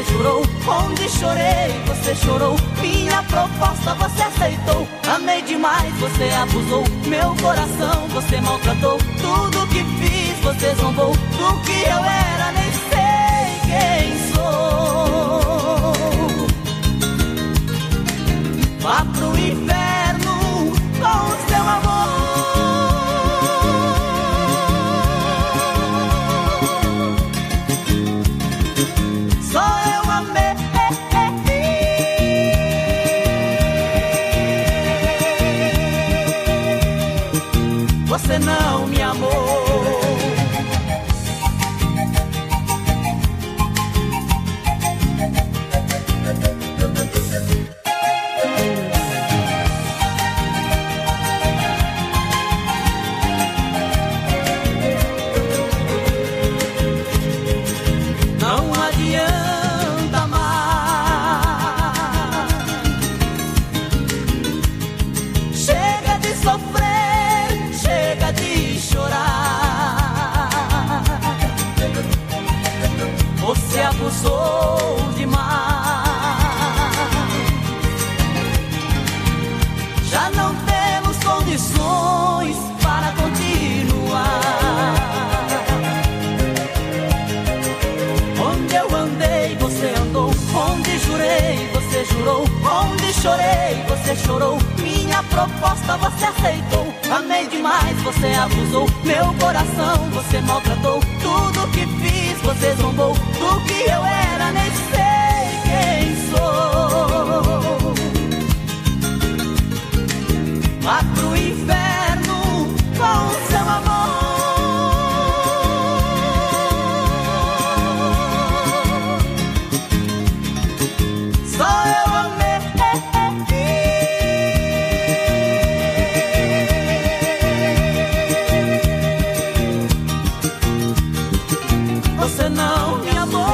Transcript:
você jurou. Onde chorei, você chorou. Minha proposta você aceitou. Amei demais, você abusou. Meu coração você maltratou. Tudo que fiz você zombou. Do que eu era nem sei quem sou. Vá pro inferno com o seu amor. Você não me amou. Não adianta mais. Chega de sofrer, chega de chorar. Você abusou demais. Já não temos condições para continuar. Onde eu andei, você andou. Onde jurei, você jurou. Onde chorei, você chorou. Minha proposta você aceitou. Amei demais, você abusou. Meu coração você maltratou. Tudo que fiz você zombou. Do que eu era nem sei quem sou. Vá pro inferno com o seu amor. Só eu amei. Você não me amou.